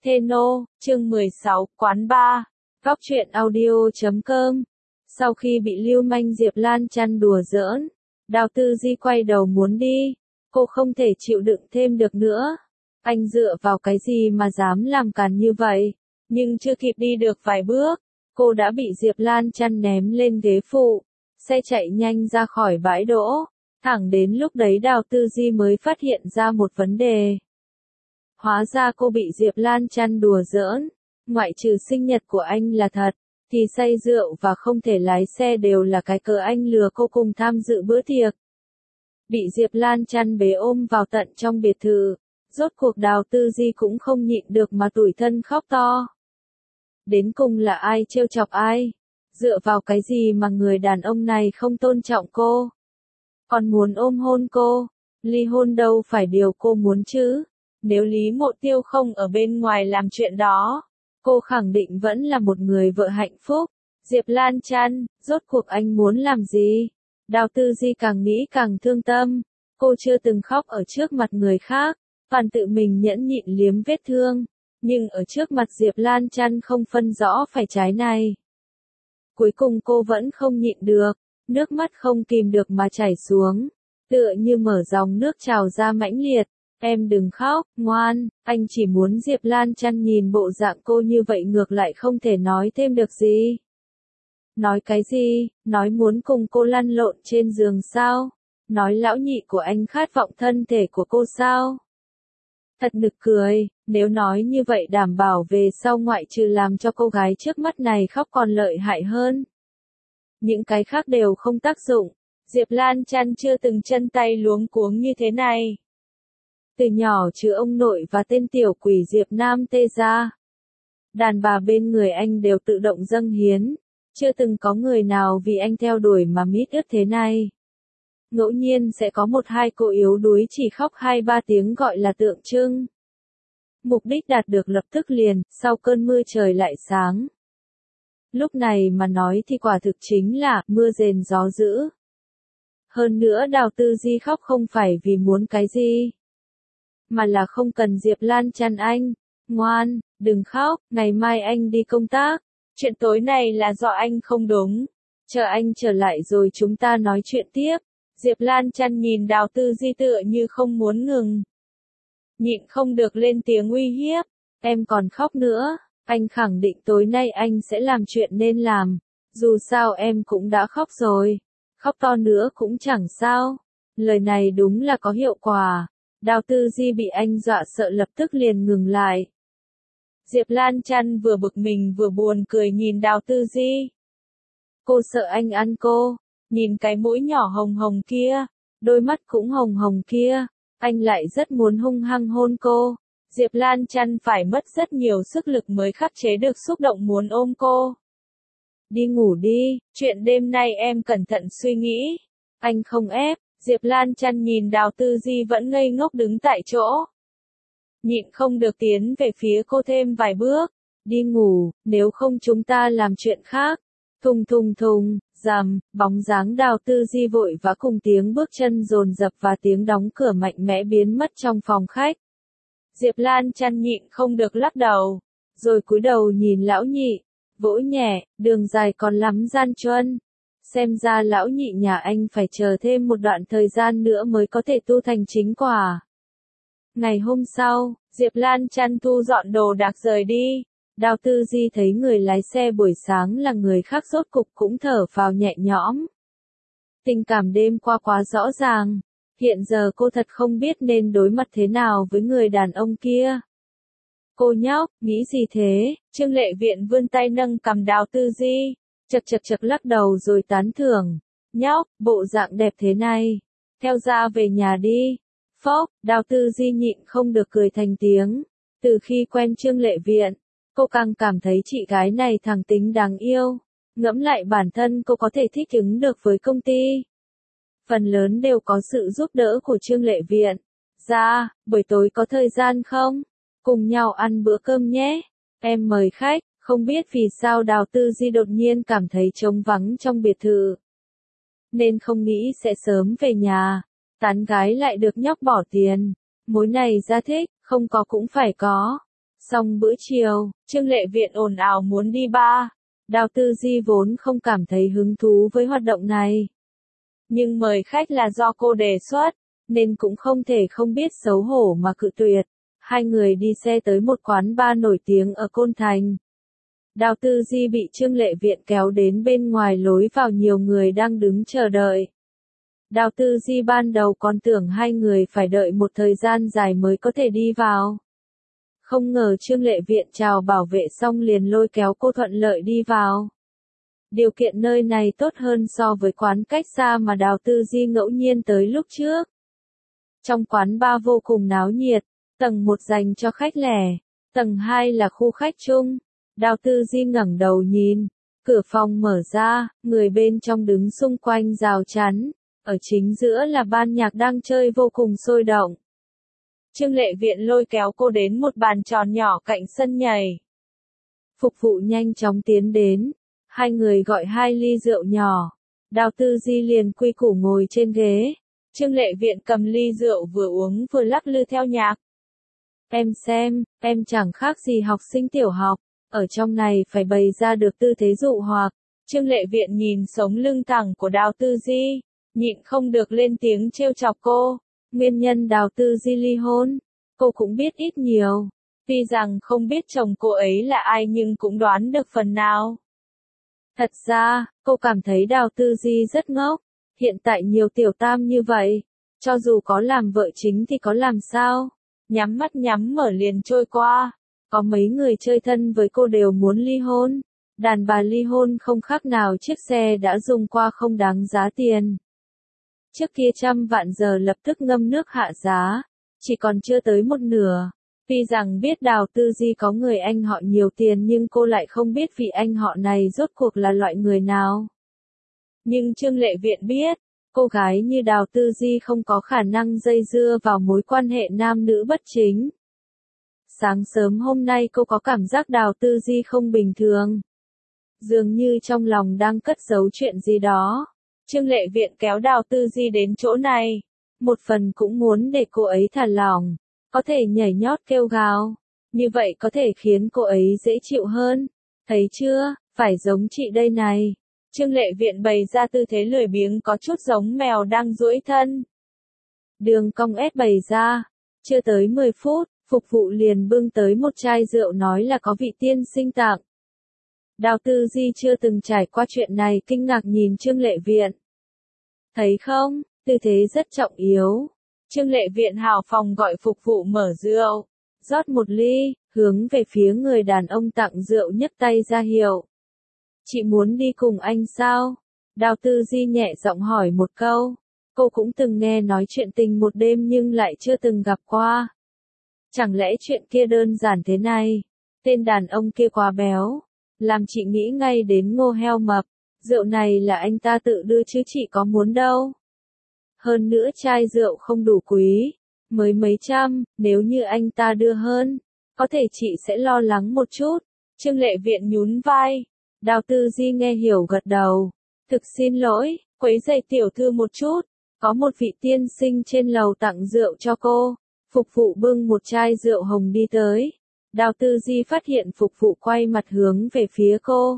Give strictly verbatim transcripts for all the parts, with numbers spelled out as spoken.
Theno, chương mười sáu, quán bar, góc truyện audio chấm com. Sau khi bị Lưu Manh Diệp Lan chăn đùa giỡn, Đào Tư Di quay đầu muốn đi, cô không thể chịu đựng thêm được nữa. Anh dựa vào cái gì mà dám làm càn như vậy? Nhưng chưa kịp đi được vài bước, cô đã bị Diệp Lan chăn ném lên ghế phụ, xe chạy nhanh ra khỏi bãi đỗ. Thẳng đến lúc đấy Đào Tư Di mới phát hiện ra một vấn đề. Hóa ra cô bị Diệp Lan chăn đùa giỡn, ngoại trừ sinh nhật của anh là thật, thì say rượu và không thể lái xe đều là cái cớ anh lừa cô cùng tham dự bữa tiệc. Bị Diệp Lan chăn bế ôm vào tận trong biệt thự, rốt cuộc Đào Tư Di cũng không nhịn được mà tủi thân khóc to. Đến cùng là ai trêu chọc ai? Dựa vào cái gì mà người đàn ông này không tôn trọng cô? Còn muốn ôm hôn cô? Ly hôn đâu phải điều cô muốn chứ? Nếu Lý Mộ Tiêu không ở bên ngoài làm chuyện đó, cô khẳng định vẫn là một người vợ hạnh phúc. Diệp Lan chăn, rốt cuộc anh muốn làm gì? Đào Tư Di càng nghĩ càng thương tâm. Cô chưa từng khóc ở trước mặt người khác, toàn tự mình nhẫn nhịn liếm vết thương. Nhưng ở trước mặt Diệp Lan chăn không phân rõ phải trái này. Cuối cùng cô vẫn không nhịn được, nước mắt không kìm được mà chảy xuống, tựa như mở dòng nước trào ra mãnh liệt. Em đừng khóc, ngoan, anh chỉ muốn Diệp Lan chăn nhìn bộ dạng cô như vậy ngược lại không thể nói thêm được gì. Nói cái gì, nói muốn cùng cô lăn lộn trên giường sao? Nói lão nhị của anh khát vọng thân thể của cô sao? Thật nực cười, nếu nói như vậy đảm bảo về sau ngoại trừ làm cho cô gái trước mắt này khóc còn lợi hại hơn. Những cái khác đều không tác dụng, Diệp Lan chăn chưa từng chân tay luống cuống như thế này. Từ nhỏ trừ ông nội và tên tiểu quỷ Diệp Nam tê ra, đàn bà bên người anh đều tự động dâng hiến, chưa từng có người nào vì anh theo đuổi mà mít ướt thế này. Ngẫu nhiên sẽ có một hai cô yếu đuối chỉ khóc hai ba tiếng gọi là tượng trưng. Mục đích đạt được lập tức liền, sau cơn mưa trời lại sáng. Lúc này mà nói thì quả thực chính là mưa rền gió dữ. Hơn nữa Đào Tư Di khóc không phải vì muốn cái gì, mà là không cần Diệp Lan chăn anh. Ngoan, đừng khóc, ngày mai anh đi công tác. Chuyện tối này là do anh không đúng. Chờ anh trở lại rồi chúng ta nói chuyện tiếp. Diệp Lan chăn nhìn Đào Tư Di tựa như không muốn ngừng. Nhịn không được lên tiếng uy hiếp. Em còn khóc nữa, anh khẳng định tối nay anh sẽ làm chuyện nên làm. Dù sao em cũng đã khóc rồi. Khóc to nữa cũng chẳng sao. Lời này đúng là có hiệu quả. Đào Tư Di bị anh dọa sợ lập tức liền ngừng lại. Diệp Lan chăn vừa bực mình vừa buồn cười nhìn Đào Tư Di. Cô sợ anh ăn cô, nhìn cái mũi nhỏ hồng hồng kia, đôi mắt cũng hồng hồng kia, anh lại rất muốn hung hăng hôn cô. Diệp Lan chăn phải mất rất nhiều sức lực mới khắc chế được xúc động muốn ôm cô. Đi ngủ đi, chuyện đêm nay em cẩn thận suy nghĩ. Anh không ép. Diệp Lan chăn nhìn Đào Tư Di vẫn ngây ngốc đứng tại chỗ. Nhịn không được tiến về phía cô thêm vài bước. Đi ngủ, nếu không chúng ta làm chuyện khác. Thùng thùng thùng, rầm, bóng dáng Đào Tư Di vội vã cùng tiếng bước chân dồn dập và tiếng đóng cửa mạnh mẽ biến mất trong phòng khách. Diệp Lan chăn nhịn không được lắc đầu, rồi cúi đầu nhìn lão nhị, vỗ nhẹ, đường dài còn lắm gian truân. Xem ra lão nhị nhà anh phải chờ thêm một đoạn thời gian nữa mới có thể tu thành chính quả. Ngày hôm sau, Diệp Lan chăn thu dọn đồ đạc rời đi. Đào Tư Di thấy người lái xe buổi sáng là người khác rốt cục cũng thở phào nhẹ nhõm. Tình cảm đêm qua quá rõ ràng. Hiện giờ cô thật không biết nên đối mặt thế nào với người đàn ông kia. Cô nhóc, nghĩ gì thế? Trương Lệ Viện vươn tay nâng cằm Đào Tư Di. Chật chật chật lắc đầu rồi tán thưởng. Nhóc, bộ dạng đẹp thế này. Theo ra về nhà đi. Phốc, Đào Tư Di nhịn không được cười thành tiếng. Từ khi quen Trương Lệ Viện, cô càng cảm thấy chị gái này thẳng tính đáng yêu. Ngẫm lại bản thân cô có thể thích ứng được với công ty. Phần lớn đều có sự giúp đỡ của Trương Lệ Viện. Dạ, buổi tối có thời gian không? Cùng nhau ăn bữa cơm nhé. Em mời khách. Không biết vì sao Đào Tư Di đột nhiên cảm thấy trống vắng trong biệt thự. Nên không nghĩ sẽ sớm về nhà. Tán gái lại được nhóc bỏ tiền. Mối này ra thích, không có cũng phải có. Xong bữa chiều, Trương Lệ Viện ồn ào muốn đi bar. Đào Tư Di vốn không cảm thấy hứng thú với hoạt động này. Nhưng mời khách là do cô đề xuất, nên cũng không thể không biết xấu hổ mà cự tuyệt. Hai người đi xe tới một quán bar nổi tiếng ở Côn Thành. Đào Tư Di bị Trương Lệ Viện kéo đến bên ngoài lối vào, nhiều người đang đứng chờ đợi. Đào Tư Di ban đầu còn tưởng hai người phải đợi một thời gian dài mới có thể đi vào. Không ngờ Trương Lệ Viện chào bảo vệ xong liền lôi kéo cô thuận lợi đi vào. Điều kiện nơi này tốt hơn so với quán cách xa mà Đào Tư Di ngẫu nhiên tới lúc trước. Trong quán bar vô cùng náo nhiệt, tầng một dành cho khách lẻ, tầng hai là khu khách chung. Đào Tư Di ngẩng đầu nhìn, cửa phòng mở ra, người bên trong đứng xung quanh rào chắn, ở chính giữa là ban nhạc đang chơi vô cùng sôi động. Trương Lệ Viện lôi kéo cô đến một bàn tròn nhỏ cạnh sân nhảy. Phục vụ nhanh chóng tiến đến, hai người gọi hai ly rượu nhỏ. Đào Tư Di liền quy củ ngồi trên ghế. Trương Lệ Viện cầm ly rượu vừa uống vừa lắc lư theo nhạc. Em xem, em chẳng khác gì học sinh tiểu học, ở trong này phải bày ra được tư thế dụ hoặc. Trương Lệ Viện nhìn sống lưng thẳng của Đào Tư Di, nhịn không được lên tiếng trêu chọc cô. Nguyên nhân Đào Tư Di ly hôn, cô cũng biết ít nhiều. Tuy rằng không biết chồng cô ấy là ai nhưng cũng đoán được phần nào. Thật ra, cô cảm thấy Đào Tư Di rất ngốc. Hiện tại nhiều tiểu tam như vậy, cho dù có làm vợ chính thì có làm sao? Nhắm mắt nhắm mở liền trôi qua. Có mấy người chơi thân với cô đều muốn ly hôn. Đàn bà ly hôn không khác nào chiếc xe đã dùng qua không đáng giá tiền. Trước kia trăm vạn giờ lập tức ngâm nước hạ giá, chỉ còn chưa tới một nửa. Tuy rằng biết Đào Tư Di có người anh họ nhiều tiền nhưng cô lại không biết vị anh họ này rốt cuộc là loại người nào. Nhưng Trương Lệ Viện biết, cô gái như Đào Tư Di không có khả năng dây dưa vào mối quan hệ nam nữ bất chính. Sáng sớm hôm nay cô có cảm giác Đào Tư Di không bình thường. Dường như trong lòng đang cất giấu chuyện gì đó. Trương Lệ Viện kéo Đào Tư Di đến chỗ này. Một phần cũng muốn để cô ấy thả lỏng, có thể nhảy nhót kêu gào. Như vậy có thể khiến cô ấy dễ chịu hơn. Thấy chưa, phải giống chị đây này. Trương Lệ Viện bày ra tư thế lười biếng có chút giống mèo đang duỗi thân. Đường cong ép bày ra. Chưa tới mười phút, phục vụ liền bưng tới một chai rượu nói là có vị tiên sinh tặng. Đào Tư Di chưa từng trải qua chuyện này, kinh ngạc nhìn Trương Lệ Viện. Thấy không, tư thế rất trọng yếu. Trương Lệ Viện hào phóng gọi phục vụ mở rượu, rót một ly, hướng về phía người đàn ông tặng rượu nhấc tay ra hiệu. Chị muốn đi cùng anh sao? Đào Tư Di nhẹ giọng hỏi một câu. Cô cũng từng nghe nói chuyện tình một đêm nhưng lại chưa từng gặp qua. Chẳng lẽ chuyện kia đơn giản thế này? Tên đàn ông kia quá béo, làm chị nghĩ ngay đến Ngô Heo Mập. Rượu này là anh ta tự đưa chứ chị có muốn đâu. Hơn nữa chai rượu không đủ quý, mới mấy trăm, nếu như anh ta đưa hơn, có thể chị sẽ lo lắng một chút. Trương Lệ Viện nhún vai. Đào Tư Di nghe hiểu gật đầu. Thực xin lỗi, quấy rầy tiểu thư một chút. Có một vị tiên sinh trên lầu tặng rượu cho cô. Phục vụ bưng một chai rượu hồng đi tới. Đào Tư Di phát hiện phục vụ quay mặt hướng về phía cô.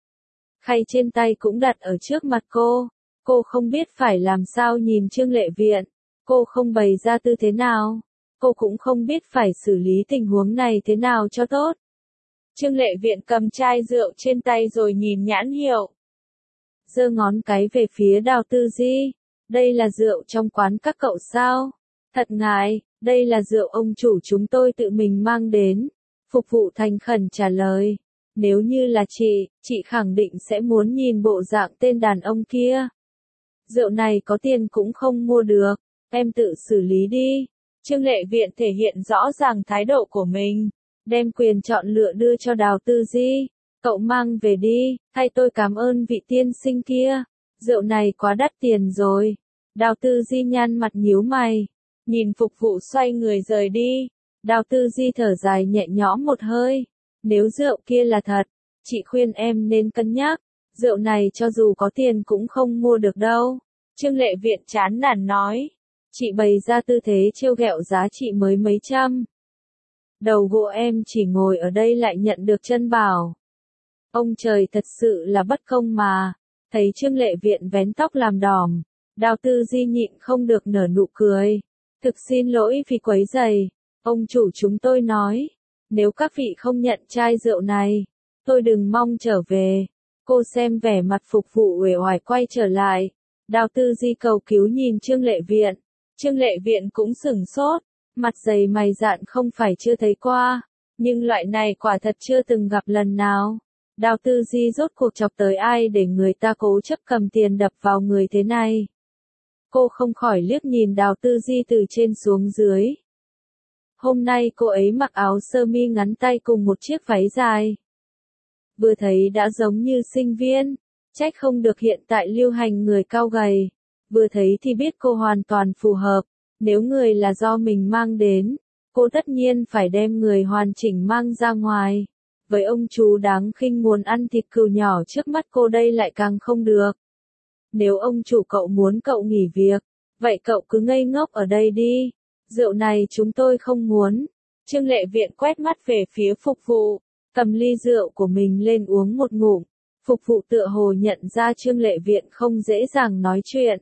Khay trên tay cũng đặt ở trước mặt cô. Cô không biết phải làm sao nhìn Trương Lệ Viện. Cô không bày ra tư thế nào. Cô cũng không biết phải xử lý tình huống này thế nào cho tốt. Trương Lệ Viện cầm chai rượu trên tay rồi nhìn nhãn hiệu. Giơ ngón cái về phía Đào Tư Di. Đây là rượu trong quán các cậu sao? Thật ngại, đây là rượu ông chủ chúng tôi tự mình mang đến. Phục vụ thành khẩn trả lời. Nếu như là chị, chị khẳng định sẽ muốn nhìn bộ dạng tên đàn ông kia. Rượu này có tiền cũng không mua được, em tự xử lý đi. Trương Lệ Viện thể hiện rõ ràng thái độ của mình, đem quyền chọn lựa đưa cho Đào Tư Di. Cậu mang về đi, thay tôi cảm ơn vị tiên sinh kia. Rượu này quá đắt tiền rồi. Đào Tư Di nhăn mặt nhíu mày, nhìn phục vụ xoay người rời đi. Đào Tư Di thở dài nhẹ nhõm một hơi. Nếu rượu kia là thật, chị khuyên em nên cân nhắc. Rượu này cho dù có tiền cũng không mua được đâu. Trương Lệ Viện chán nản nói. Chị bày ra tư thế trêu ghẹo giá trị mới mấy trăm. đầu gỗ em chỉ ngồi ở đây lại nhận được chân bảo. Ông trời thật sự là bất công mà. Thấy Trương Lệ Viện vén tóc làm đỏm, Đào Tư Di nhịn không được nở nụ cười. Thực xin lỗi vì quấy rầy, ông chủ chúng tôi nói, nếu các vị không nhận chai rượu này, tôi đừng mong trở về. Cô xem vẻ mặt phục vụ uể oải quay trở lại. Đào Tư Di cầu cứu nhìn Trương Lệ Viện. Trương Lệ Viện cũng sửng sốt, mặt dày mày dạn không phải chưa thấy qua, nhưng loại này quả thật chưa từng gặp lần nào. Đào Tư Di rốt cuộc chọc tới ai để người ta cố chấp cầm tiền đập vào người thế này. Cô không khỏi liếc nhìn Đào Tư Di từ trên xuống dưới. Hôm nay cô ấy mặc áo sơ mi ngắn tay cùng một chiếc váy dài. Vừa thấy đã giống như sinh viên, trách không được hiện tại lưu hành người cao gầy. Vừa thấy thì biết cô hoàn toàn phù hợp, nếu người là do mình mang đến, cô tất nhiên phải đem người hoàn chỉnh mang ra ngoài. Với ông chú đáng khinh muốn ăn thịt cừu nhỏ trước mắt cô đây lại càng không được. Nếu ông chủ cậu muốn cậu nghỉ việc, vậy cậu cứ ngây ngốc ở đây đi. Rượu này chúng tôi không muốn. Trương Lệ Viện quét mắt về phía phục vụ, cầm ly rượu của mình lên uống một ngụm. Phục vụ tựa hồ nhận ra Trương Lệ Viện không dễ dàng nói chuyện.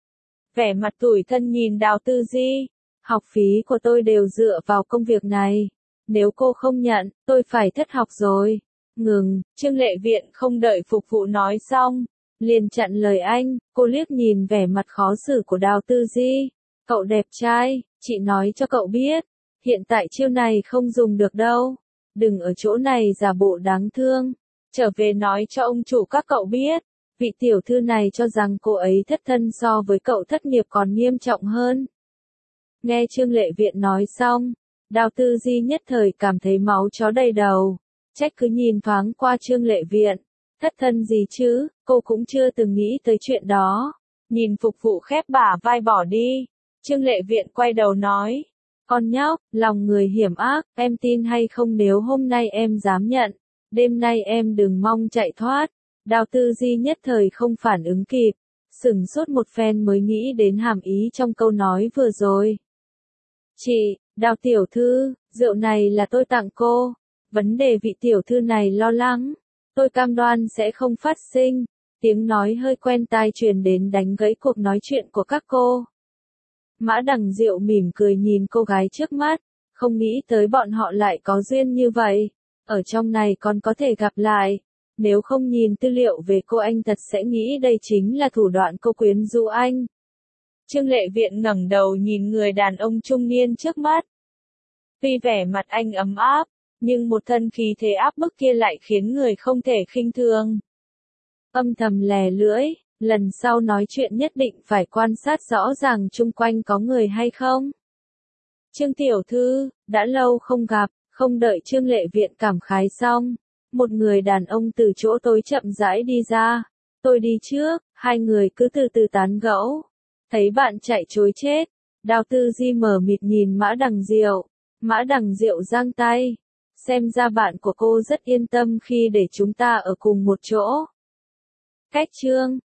Vẻ mặt tủi thân nhìn Đào Tư Di, học phí của tôi đều dựa vào công việc này. Nếu cô không nhận, tôi phải thất học rồi. Ngừng, Trương Lệ Viện không đợi phục vụ nói xong, liền chặn lời anh. Cô liếc nhìn vẻ mặt khó xử của Đào Tư Di. Cậu đẹp trai, chị nói cho cậu biết, hiện tại chiêu này không dùng được đâu. Đừng ở chỗ này giả bộ đáng thương. Trở về nói cho ông chủ các cậu biết, vị tiểu thư này cho rằng cô ấy thất thân so với cậu thất nghiệp còn nghiêm trọng hơn. Nghe Trương Lệ Viện nói xong, Đào Tư Di nhất thời cảm thấy máu chó đầy đầu. Trách cứ nhìn thoáng qua Trương Lệ Viện. Thất thân gì chứ, cô cũng chưa từng nghĩ tới chuyện đó. Nhìn phục vụ khép bả vai bỏ đi, Trương Lệ Viện quay đầu nói. Con nhóc, lòng người hiểm ác, em tin hay không nếu hôm nay em dám nhận, đêm nay em đừng mong chạy thoát. Đào Tư Di nhất thời không phản ứng kịp, sửng sốt một phen mới nghĩ đến hàm ý trong câu nói vừa rồi. Chị, Đào tiểu thư, rượu này là tôi tặng cô, vấn đề vị tiểu thư này lo lắng, tôi cam đoan sẽ không phát sinh. Tiếng nói hơi quen tai truyền đến đánh gãy cuộc nói chuyện của các cô. Mã Đằng Diệu mỉm cười nhìn cô gái trước mắt, không nghĩ tới bọn họ lại có duyên như vậy, ở trong này còn có thể gặp lại. Nếu không nhìn tư liệu về cô anh thật sẽ nghĩ đây chính là thủ đoạn cô quyến rũ anh. Trương Lệ Viện ngẩng đầu nhìn người đàn ông trung niên trước mắt. Tuy vẻ mặt anh ấm áp, nhưng một thân khí thế áp bức kia lại khiến người không thể khinh thường. Âm thầm lè lưỡi, lần sau nói chuyện nhất định phải quan sát rõ ràng chung quanh có người hay không. Trương tiểu thư, đã lâu không gặp, không đợi Trương Lệ Viện cảm khái xong, một người đàn ông từ chỗ tối chậm rãi đi ra. Tôi đi trước, hai người cứ từ từ tán gẫu. Thấy bạn chạy trối chết, Đào Tư Di mờ mịt nhìn Mã Đằng Diệu. Mã Đằng Diệu giang tay. Xem ra bạn của cô rất yên tâm khi để chúng ta ở cùng một chỗ. Cách chương